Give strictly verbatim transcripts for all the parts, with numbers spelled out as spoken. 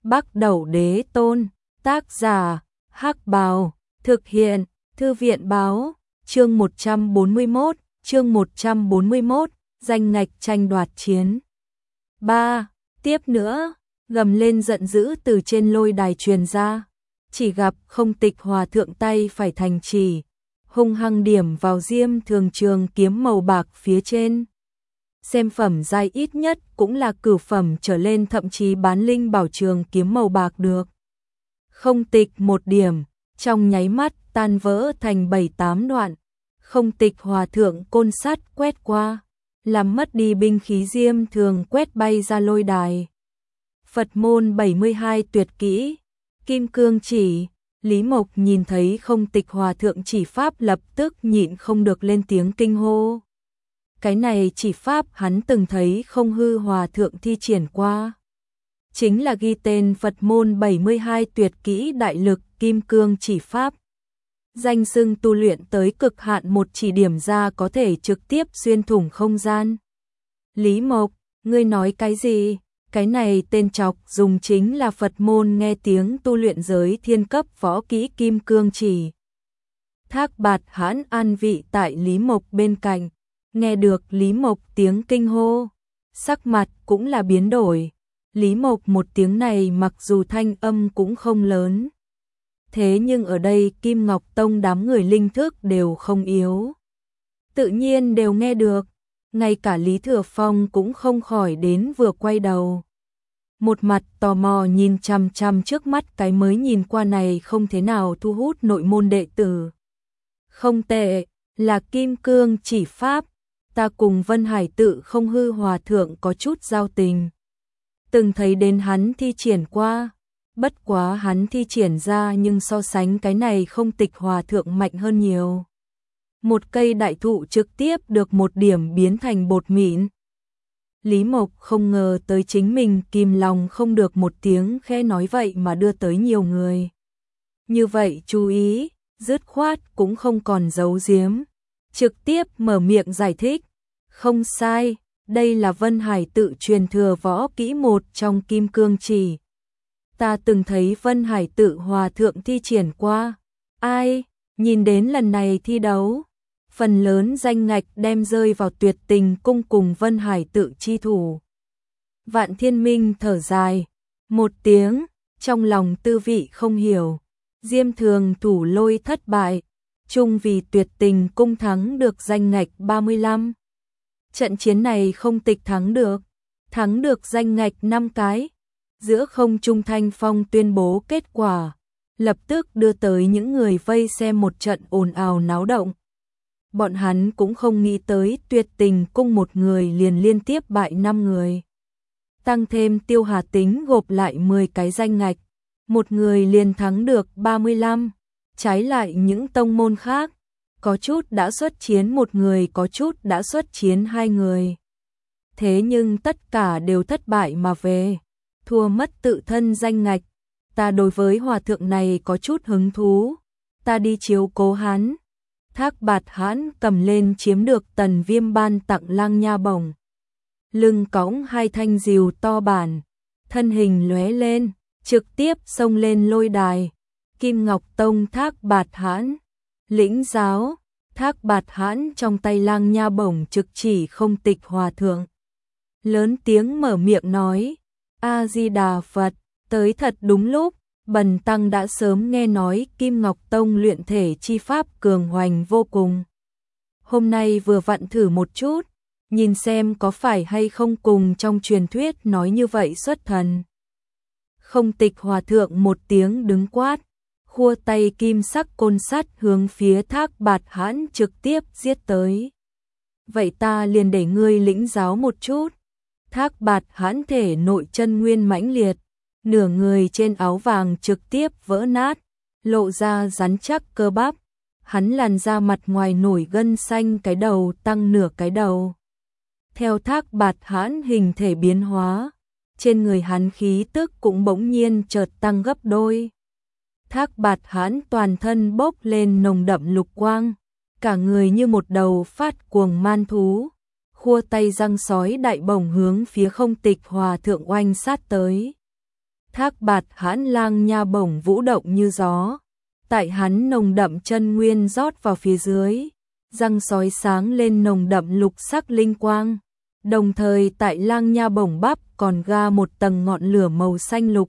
Bắc Đẩu Đế Tôn, tác giả, Hắc Bào, thực hiện, Thư viện báo, chương một trăm bốn mươi mốt, chương một trăm bốn mươi mốt, danh ngạch tranh đoạt chiến. ba. Tiếp nữa, gầm lên giận dữ từ trên lôi đài truyền ra, chỉ gặp Không Tịch Hòa thượng tay phải thành chỉ, hung hăng điểm vào Diêm Thường trường kiếm màu bạc phía trên. Xem phẩm giai ít nhất cũng là cửu phẩm trở lên, thậm chí bán linh bảo trường kiếm màu bạc được. Không Tịch một điểm, trong nháy mắt tan vỡ thành bảy tám đoạn. Không Tịch Hòa thượng côn sắt quét qua, làm mất đi binh khí Diêm Thường quét bay ra lôi đài. Phật môn bảy mươi hai tuyệt kỹ, Kim Cương Chỉ. Lý Mộc nhìn thấy Không Tịch Hòa thượng chỉ pháp lập tức nhịn không được lên tiếng kinh hô. Cái này chỉ pháp hắn từng thấy Không Hư Hòa thượng thi triển qua. Chính là ghi tên Phật môn bảy mươi hai tuyệt kỹ đại lực Kim Cương Chỉ pháp. Danh xưng tu luyện tới cực hạn, một chỉ điểm ra có thể trực tiếp xuyên thủng không gian. Lý Mộc, ngươi nói cái gì? Cái này tên chọc dùng chính là Phật môn nghe tiếng tu luyện giới thiên cấp võ kỹ Kim Cương Chỉ. Thác Bạt Hãn an vị tại Lý Mộc bên cạnh, nghe được Lý Mộc tiếng kinh hô, sắc mặt cũng là biến đổi. Lý Mộc một tiếng này mặc dù thanh âm cũng không lớn, thế nhưng ở đây Kim Ngọc Tông đám người linh thức đều không yếu, tự nhiên đều nghe được. Ngay cả Lý Thừa Phong cũng không khỏi đến vừa quay đầu, một mặt tò mò nhìn chằm chằm trước mắt cái mới nhìn qua này không thế nào thu hút nội môn đệ tử. Không tệ, là Kim Cương Chỉ pháp, ta cùng Vân Hải Tự Không Hư Hòa thượng có chút giao tình, từng thấy đến hắn thi triển qua, bất quá hắn thi triển ra nhưng so sánh cái này Không Tịch Hòa thượng mạnh hơn nhiều. Một cây đại thụ trực tiếp được một điểm biến thành bột mịn. Lý Mộc không ngờ tới chính mình kìm lòng không được một tiếng khẽ nói vậy mà đưa tới nhiều người. Như vậy chú ý, dứt khoát cũng không còn giấu giếm, trực tiếp mở miệng giải thích. Không sai, đây là Vân Hải Tự truyền thừa võ kỹ một trong Kim Cương Chỉ. Ta từng thấy Vân Hải Tự Hòa thượng thi triển qua. Ai, nhìn đến lần này thi đấu, phần lớn danh ngạch đem rơi vào Tuyệt Tình Cung cùng Vân Hải Tự chi thủ. Vạn Thiên Minh thở dài một tiếng, trong lòng tư vị không hiểu. Diêm Thường thủ lôi thất bại, chung vì Tuyệt Tình Cung thắng được danh ngạch ba mươi lăm. Trận chiến này Không Tịch thắng được, thắng được danh ngạch năm cái. Giữa không trung Thanh Phong tuyên bố kết quả, lập tức đưa tới những người vây xem một trận ồn ào náo động. Bọn hắn cũng không nghĩ tới Tuyệt Tình Cung một người liền liên tiếp bại năm người. Tăng thêm Tiêu Hà tính gộp lại mười cái danh ngạch, một người liền thắng được ba mươi lăm. Trái lại những tông môn khác, có chút đã xuất chiến một người, có chút đã xuất chiến hai người. Thế nhưng tất cả đều thất bại mà về, thua mất tự thân danh ngạch. Ta đối với hòa thượng này có chút hứng thú, ta đi chiếu cố hắn. Thác Bạt Hãn cầm lên chiếm được Tần Viêm ban tặng Lang Nha bổng, lưng cõng hai thanh rìu to bản, thân hình lóe lên, trực tiếp xông lên lôi đài. Kim Ngọc Tông Thác Bạt Hãn lĩnh giáo. Thác Bạt Hãn trong tay Lang Nha bổng trực chỉ Không Tịch Hòa thượng, lớn tiếng mở miệng nói: A Di Đà Phật. Tới thật đúng lúc, bần tăng đã sớm nghe nói Kim Ngọc Tông luyện thể chi pháp cường hoành vô cùng, hôm nay vừa vặn thử một chút, nhìn xem có phải hay không cùng trong truyền thuyết nói như vậy xuất thần. Không Tịch Hòa thượng một tiếng đứng quát, khua tay kim sắc côn sắt hướng phía Thác Bạt Hãn trực tiếp giết tới. Vậy ta liền để ngươi lĩnh giáo một chút. Thác Bạt Hãn thể nội chân nguyên mãnh liệt, nửa người trên áo vàng trực tiếp vỡ nát, lộ ra rắn chắc cơ bắp. Hắn làn da mặt ngoài nổi gân xanh, cái đầu tăng nửa cái đầu. Theo Thác Bạt Hãn hình thể biến hóa, trên người hắn khí tức cũng bỗng nhiên chợt tăng gấp đôi. Thác Bạt Hãn toàn thân bốc lên nồng đậm lục quang, cả người như một đầu phát cuồng man thú, khua tay răng sói đại bổng hướng phía Không Tịch Hòa thượng oanh sát tới. Thác Bạt Hãn lang nha bổng vũ động như gió, tại hắn nồng đậm chân nguyên rót vào phía dưới, răng sói sáng lên nồng đậm lục sắc linh quang, đồng thời tại lang nha bổng bắp còn ga một tầng ngọn lửa màu xanh lục,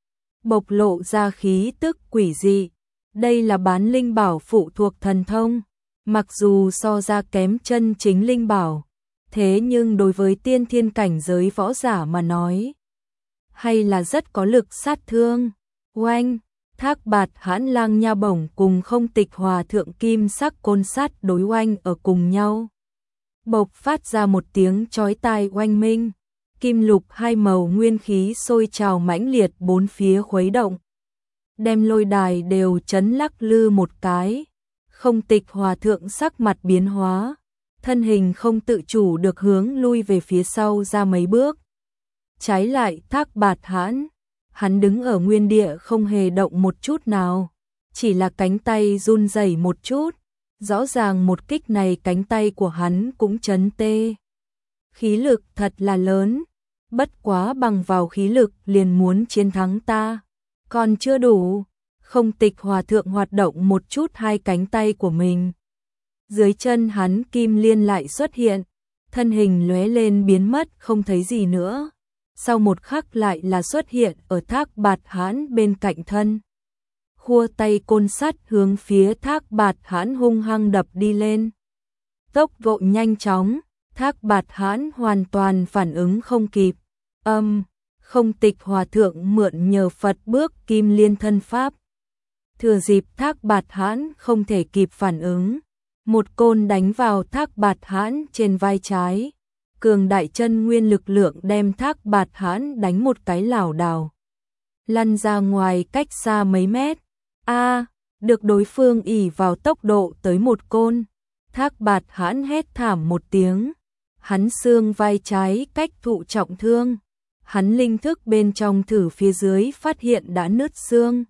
bộc lộ ra khí tức quỷ dị. Đây là bán linh bảo phụ thuộc thần thông, mặc dù so ra kém chân chính linh bảo, thế nhưng đối với tiên thiên cảnh giới võ giả mà nói, hay là rất có lực sát thương. Oanh, Thác Bạt Hãn lang nha bổng cùng Không Tịch Hòa Thượng kim sắc côn sắt đối oanh ở cùng nhau, bộc phát ra một tiếng chói tai oanh minh, kim lục hai màu nguyên khí sôi trào mãnh liệt bốn phía khuấy động, đem lôi đài đều chấn lắc lư một cái. Không Tịch Hòa Thượng sắc mặt biến hóa, thân hình không tự chủ được hướng lui về phía sau ra mấy bước. Trái lại Thác Bạt Hãn, hắn đứng ở nguyên địa không hề động một chút nào, chỉ là cánh tay run rẩy một chút, rõ ràng một kích này cánh tay của hắn cũng chấn tê. Khí lực thật là lớn, bất quá bằng vào khí lực liền muốn chiến thắng ta, còn chưa đủ. Không Tịch Hòa Thượng hoạt động một chút hai cánh tay của mình. Dưới chân hắn kim liên lại xuất hiện, thân hình lóe lên biến mất không thấy gì nữa. Sau một khắc lại là xuất hiện ở Thác Bạt Hãn bên cạnh thân. Khua tay côn sắt hướng phía Thác Bạt Hãn hung hăng đập đi lên. Tốc độ nhanh chóng, Thác Bạt Hãn hoàn toàn phản ứng không kịp. Âm, um, Không Tịch Hòa Thượng mượn nhờ Phật bước kim liên thân pháp. Thừa dịp Thác Bạt Hãn không thể kịp phản ứng, một côn đánh vào Thác Bạt Hãn trên vai trái. Cường đại chân nguyên lực lượng đem Thác Bạt Hãn đánh một cái lảo đảo, lăn ra ngoài cách xa mấy mét. A, à, được đối phương ỷ vào tốc độ tới một côn, Thác Bạt Hãn hét thảm một tiếng, hắn xương vai trái cách thụ trọng thương, hắn linh thức bên trong thử phía dưới phát hiện đã nứt xương.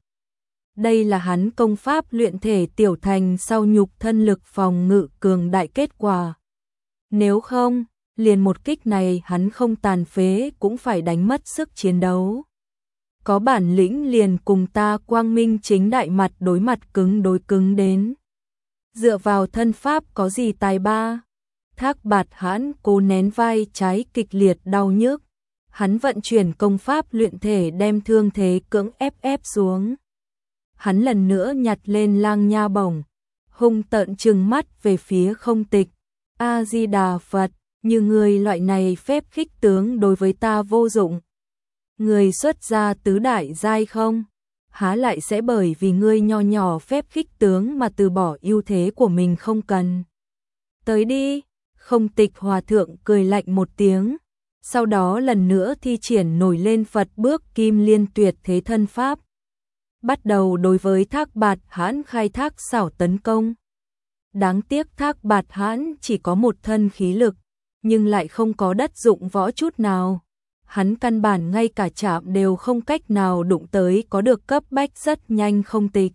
Đây là hắn công pháp luyện thể tiểu thành sau nhục thân lực phòng ngự cường đại kết quả. Nếu không, liền một kích này hắn không tàn phế cũng phải đánh mất sức chiến đấu. Có bản lĩnh liền cùng ta quang minh chính đại mặt đối mặt cứng đối cứng đến. Dựa vào thân pháp có gì tài ba? Thác Bạt Hãn cố nén vai trái kịch liệt đau nhức. Hắn vận chuyển công pháp luyện thể đem thương thế cưỡng ép ép xuống. Hắn lần nữa nhặt lên lang nha bổng, hung tợn trừng mắt về phía Không Tịch. A Di Đà Phật, như người loại này phép khích tướng đối với ta vô dụng. Người xuất gia tứ đại giai không? Há lại sẽ bởi vì ngươi nho nhỏ phép khích tướng mà từ bỏ ưu thế của mình không cần. Tới đi, Không Tịch Hòa Thượng cười lạnh một tiếng, sau đó lần nữa thi triển nổi lên Phật bước kim liên tuyệt thế thân pháp. Bắt đầu đối với Thác Bạt Hãn khai thác xảo tấn công. Đáng tiếc Thác Bạt Hãn chỉ có một thân khí lực, nhưng lại không có đất dụng võ chút nào. Hắn căn bản ngay cả chạm đều không cách nào đụng tới có được cấp bách rất nhanh Không Tịch.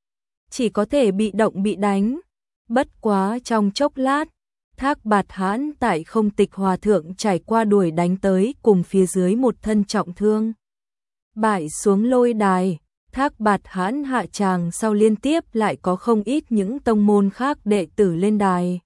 Chỉ có thể bị động bị đánh. Bất quá trong chốc lát, Thác Bạt Hãn tại Không Tịch Hòa Thượng trải qua đuổi đánh tới cùng phía dưới một thân trọng thương. Bại xuống lôi đài. Thác Bạt Hãn hạ tràng sau liên tiếp lại có không ít những tông môn khác đệ tử lên đài.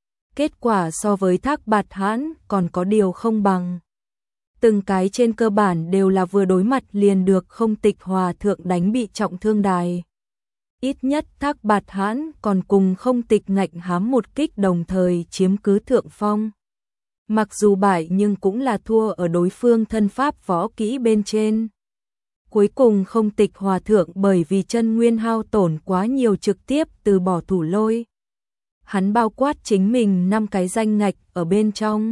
Kết quả so với Thác Bạt Hãn còn có điều không bằng. Từng cái trên cơ bản đều là vừa đối mặt liền được Không Tịch Hòa Thượng đánh bị trọng thương đài. Ít nhất Thác Bạt Hãn còn cùng Không Tịch ngạnh hám một kích đồng thời chiếm cứ thượng phong. Mặc dù bại nhưng cũng là thua ở đối phương thân pháp võ kỹ bên trên. Cuối cùng Không Tịch Hòa Thượng bởi vì chân nguyên hao tổn quá nhiều trực tiếp từ bỏ thủ lôi. Hắn bao quát chính mình năm cái danh ngạch ở bên trong.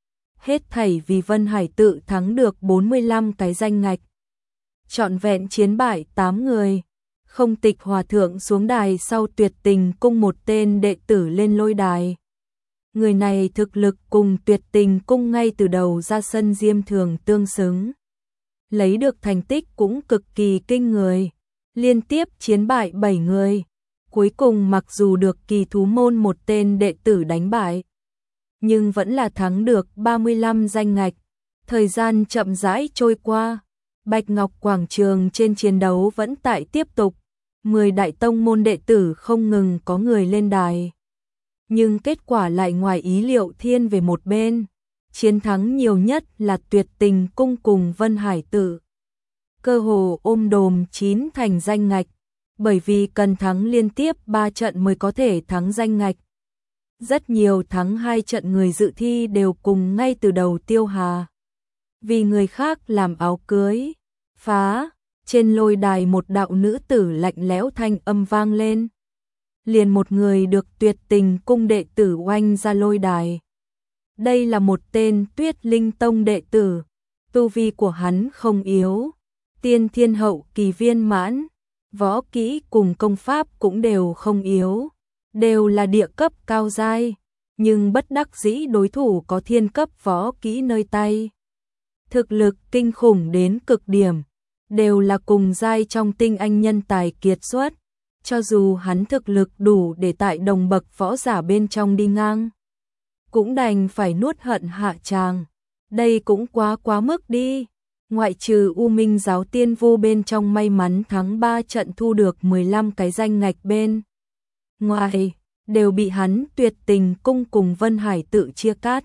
Hết thảy vì Vân Hải tự thắng được bốn mươi lăm cái danh ngạch. Trọn vẹn chiến bại tám người. Không Tịch Hòa Thượng xuống đài sau Tuyệt Tình Cung một tên đệ tử lên lôi đài. Người này thực lực cùng Tuyệt Tình Cung ngay từ đầu ra sân diêm thường tương xứng. Lấy được thành tích cũng cực kỳ kinh người, liên tiếp chiến bại bảy người, cuối cùng mặc dù được Kỳ Thú Môn một tên đệ tử đánh bại, nhưng vẫn là thắng được ba mươi lăm danh ngạch. Thời gian chậm rãi trôi qua, Bạch Ngọc Quảng Trường trên chiến đấu vẫn tại tiếp tục, mười đại tông môn đệ tử không ngừng có người lên đài. Nhưng kết quả lại ngoài ý liệu thiên về một bên, chiến thắng nhiều nhất là Tuyệt Tình Cung cùng Vân Hải Tự. Cơ hồ ôm đồm chín thành danh ngạch, bởi vì cần thắng liên tiếp ba trận mới có thể thắng danh ngạch. Rất nhiều thắng hai trận người dự thi đều cùng ngay từ đầu tiêu hà. Vì người khác làm áo cưới, phá, trên lôi đài một đạo nữ tử lạnh lẽo thanh âm vang lên. Liền một người được Tuyệt Tình Cung đệ tử oanh ra lôi đài. Đây là một tên Tuyết Linh Tông đệ tử, tu vi của hắn không yếu, tiên thiên hậu kỳ viên mãn, võ kỹ cùng công pháp cũng đều không yếu, đều là địa cấp cao giai, nhưng bất đắc dĩ đối thủ có thiên cấp võ kỹ nơi tay. Thực lực kinh khủng đến cực điểm, đều là cùng giai trong tinh anh nhân tài kiệt xuất, cho dù hắn thực lực đủ để tại đồng bậc võ giả bên trong đi ngang, cũng đành phải nuốt hận hạ tràng. Đây cũng quá quá mức đi. Ngoại trừ U Minh giáo tiên vô bên trong may mắn thắng ba trận thu được mười lăm cái danh ngạch bên ngoài, đều bị hắn Tuyệt Tình Cung cùng Vân Hải Tự chia cắt.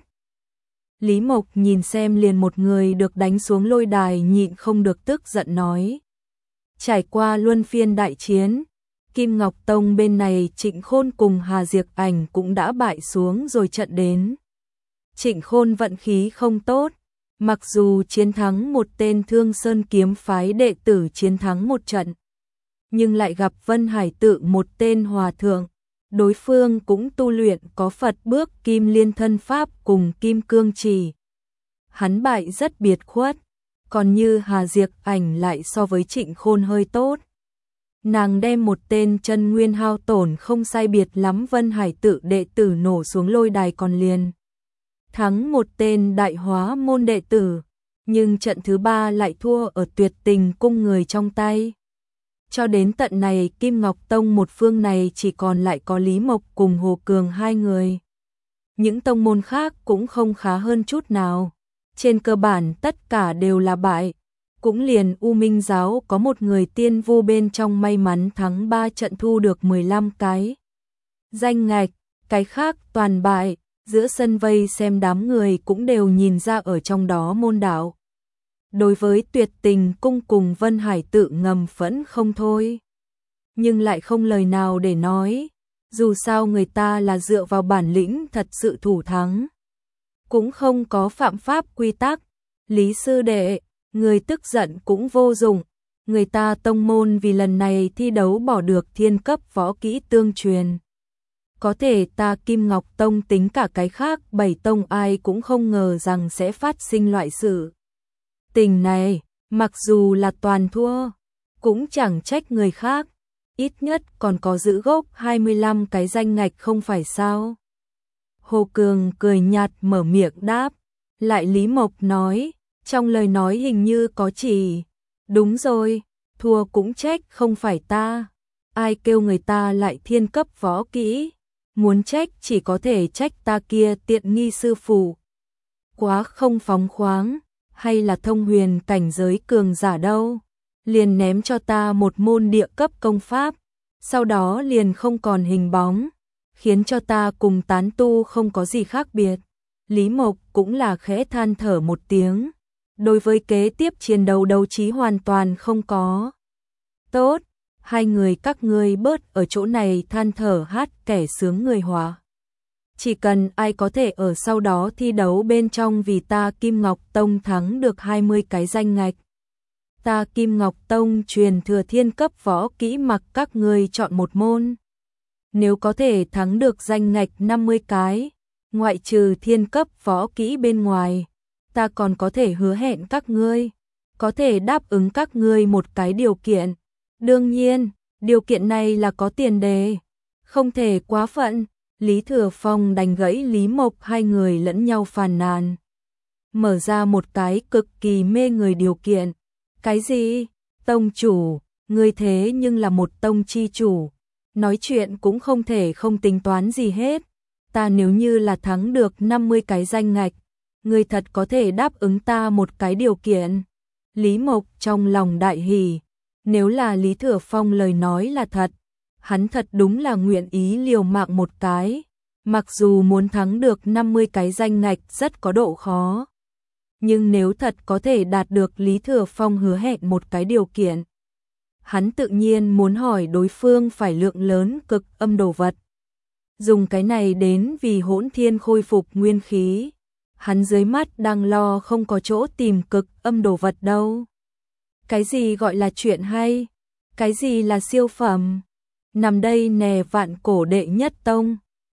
Lý Mộc nhìn xem liền một người được đánh xuống lôi đài nhịn không được tức giận nói. Trải qua luân phiên đại chiến, Kim Ngọc Tông bên này Trịnh Khôn cùng Hà Diệc Ảnh cũng đã bại xuống rồi trận đến. Trịnh Khôn vận khí không tốt, mặc dù chiến thắng một tên Thương Sơn kiếm phái đệ tử chiến thắng một trận, nhưng lại gặp Vân Hải Tự một tên hòa thượng, đối phương cũng tu luyện có Phật bước Kim Liên Thân Pháp cùng Kim Cương Chỉ. Hắn bại rất biệt khuất, còn như Hà Diệc Ảnh lại so với Trịnh Khôn hơi tốt. Nàng đem một tên chân nguyên hao tổn không sai biệt lắm Vân Hải Tự đệ tử nổ xuống lôi đài còn liền thắng một tên đại hóa môn đệ tử, nhưng trận thứ ba lại thua ở Tuyệt Tình Cung người trong tay. Cho đến tận này Kim Ngọc Tông một phương này chỉ còn lại có Lý Mộc cùng Hồ Cường hai người. Những tông môn khác cũng không khá hơn chút nào. Trên cơ bản tất cả đều là bại. Cũng liền U Minh giáo có một người tiên vô bên trong may mắn thắng ba trận thu được mười lăm cái danh ngạch, cái khác toàn bại. Giữa sân vây xem đám người cũng đều nhìn ra ở trong đó môn đạo. Đối với Tuyệt Tình Cung cùng Vân Hải Tự ngầm phẫn không thôi, nhưng lại không lời nào để nói, dù sao người ta là dựa vào bản lĩnh thật sự thủ thắng, cũng không có phạm pháp quy tắc. Lý sư đệ, người tức giận cũng vô dụng, người ta tông môn vì lần này thi đấu bỏ được thiên cấp võ kỹ tương truyền. Có thể ta Kim Ngọc Tông tính cả cái khác bảy tông ai cũng không ngờ rằng sẽ phát sinh loại sự tình này, mặc dù là toàn thua, cũng chẳng trách người khác, ít nhất còn có giữ gốc hai mươi lăm cái danh ngạch không phải sao. Hồ Cường cười nhạt mở miệng đáp, lại Lý Mộc nói, trong lời nói hình như có chỉ, đúng rồi, thua cũng trách không phải ta, ai kêu người ta lại thiên cấp võ kỹ. Muốn trách chỉ có thể trách ta kia tiện nghi sư phụ. Quá không phóng khoáng, hay là thông huyền cảnh giới cường giả đâu. Liền ném cho ta một môn địa cấp công pháp, sau đó liền không còn hình bóng, khiến cho ta cùng tán tu không có gì khác biệt. Lý Mộc cũng là khẽ than thở một tiếng. Đối với kế tiếp chiến đấu đấu trí hoàn toàn không có. Tốt. Hai người các ngươi bớt ở chỗ này than thở hát kẻ sướng người hòa. Chỉ cần ai có thể ở sau đó thi đấu bên trong vì ta Kim Ngọc Tông thắng được hai mươi cái danh ngạch. Ta Kim Ngọc Tông truyền thừa thiên cấp võ kỹ mặc các ngươi chọn một môn. Nếu có thể thắng được danh ngạch năm mươi cái, ngoại trừ thiên cấp võ kỹ bên ngoài, ta còn có thể hứa hẹn các ngươi, có thể đáp ứng các ngươi một cái điều kiện. Đương nhiên, điều kiện này là có tiền đề, không thể quá phận. Lý Thừa Phong đành gãy Lý Mộc hai người lẫn nhau phàn nàn. Mở ra một cái cực kỳ mê người điều kiện. Cái gì? Tông chủ, ngươi thế nhưng là một tông chi chủ. Nói chuyện cũng không thể không tính toán gì hết. Ta nếu như là thắng được năm mươi cái danh ngạch, ngươi thật có thể đáp ứng ta một cái điều kiện. Lý Mộc trong lòng đại hỉ, nếu là Lý Thừa Phong lời nói là thật, hắn thật đúng là nguyện ý liều mạng một cái, mặc dù muốn thắng được năm mươi cái danh ngạch rất có độ khó. Nhưng nếu thật có thể đạt được Lý Thừa Phong hứa hẹn một cái điều kiện, hắn tự nhiên muốn hỏi đối phương phải lượng lớn cực âm đồ vật. Dùng cái này đến vì Hỗn Thiên khôi phục nguyên khí. Hắn dưới mắt đang lo không có chỗ tìm cực âm đồ vật đâu. Cái gì gọi là chuyện hay? Cái gì là siêu phẩm? Nằm đây nè vạn cổ đệ nhất tông.